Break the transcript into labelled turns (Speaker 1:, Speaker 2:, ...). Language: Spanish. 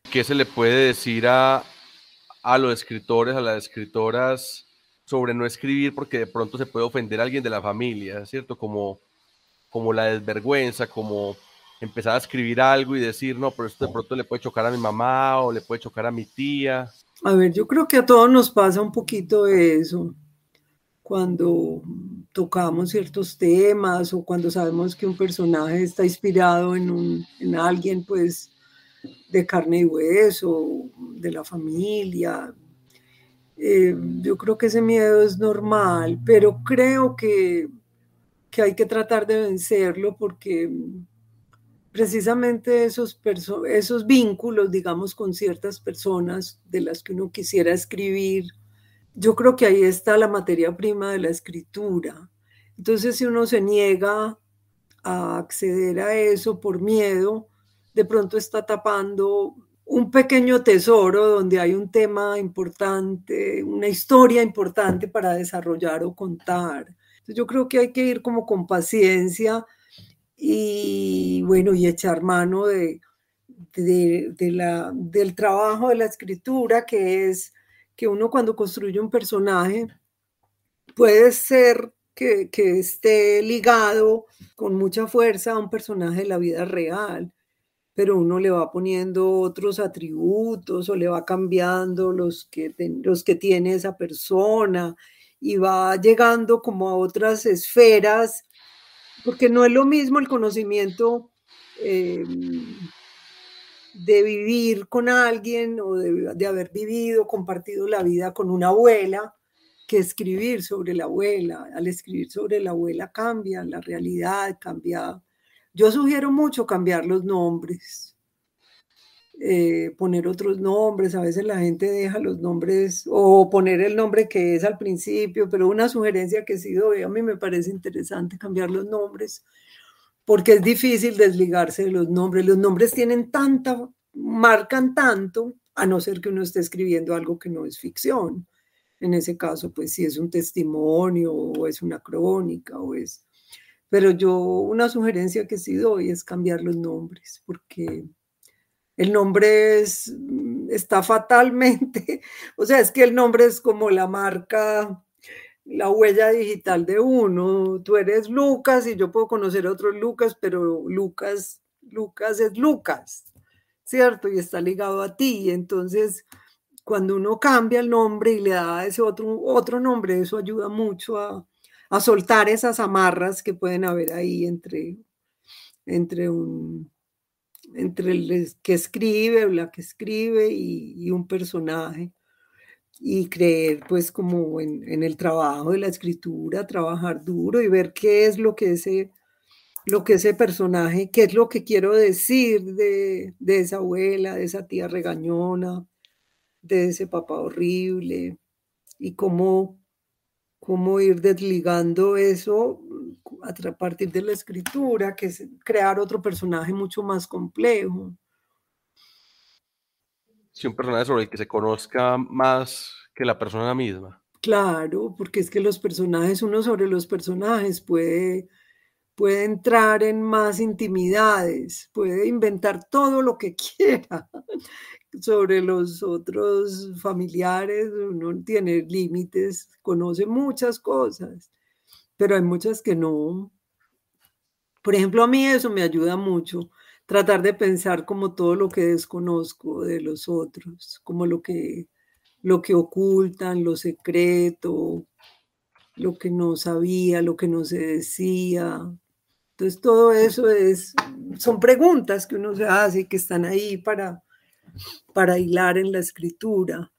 Speaker 1: ¿Qué se le puede decir a los escritores, a las escritoras, sobre no escribir porque de pronto se puede ofender a alguien de la familia, ¿cierto? Como la desvergüenza, como empezar a escribir algo y decir, no, pero esto de pronto le puede chocar a mi mamá o le puede chocar a mi tía.
Speaker 2: A ver, yo creo que a todos nos pasa un poquito de eso cuando tocamos ciertos temas o cuando sabemos que un personaje está inspirado en alguien, pues, de carne y hueso, de la familia. Yo creo que ese miedo es normal, pero creo que hay que tratar de vencerlo porque precisamente esos vínculos, digamos, con ciertas personas de las que uno quisiera escribir, yo creo que ahí está la materia prima de la escritura. Entonces, si uno se niega a acceder a eso por miedo, de pronto está tapando un pequeño tesoro donde hay un tema importante, una historia importante para desarrollar o contar. Entonces, yo creo que hay que ir como con paciencia y bueno, y echar mano del trabajo de la escritura, que es que uno cuando construye un personaje puede ser que esté ligado con mucha fuerza a un personaje de la vida real, pero uno le va poniendo otros atributos o le va cambiando los que tiene esa persona y va llegando como a otras esferas, porque no es lo mismo el conocimiento eh, de vivir con alguien o de haber vivido, compartido la vida con una abuela, que escribir sobre la abuela. Al escribir sobre la abuela cambia la realidad, cambia. Yo sugiero mucho cambiar los nombres, poner otros nombres. A veces la gente deja los nombres o poner el nombre que es al principio, pero una sugerencia que sí doy, a mí me parece interesante cambiar los nombres porque es difícil desligarse de los nombres. Los nombres tienen tanta, marcan tanto, a no ser que uno esté escribiendo algo que no es ficción. En ese caso, pues si es un testimonio o es una crónica o es... Pero yo una sugerencia que sí doy es cambiar los nombres, porque el nombre está fatalmente, o sea, es que el nombre es como la marca, la huella digital de uno. Tú eres Lucas y yo puedo conocer a otro Lucas, pero Lucas es Lucas, ¿cierto? Y está ligado a ti. Entonces, cuando uno cambia el nombre y le da ese otro nombre, eso ayuda mucho a soltar esas amarras que pueden haber ahí entre un, entre el que escribe o la que escribe y un personaje y creer pues como en el trabajo de la escritura, trabajar duro y ver qué es lo que ese personaje, qué es lo que quiero decir de esa abuela, de esa tía regañona, de ese papá horrible y cómo ir desligando eso a partir de la escritura, que es crear otro personaje mucho más complejo.
Speaker 1: Si un personaje sobre el que se conozca más que la persona misma.
Speaker 2: Claro, porque es que los personajes, uno sobre los personajes puede entrar en más intimidades, puede inventar todo lo que quiera sobre los otros familiares, uno tiene límites, conoce muchas cosas, pero hay muchas que no. Por ejemplo, a mí eso me ayuda mucho, tratar de pensar como todo lo que desconozco de los otros, como lo que ocultan, lo secreto, lo que no sabía, lo que no se decía. Entonces, todo eso son preguntas que uno se hace y que están ahí para hilar en la escritura.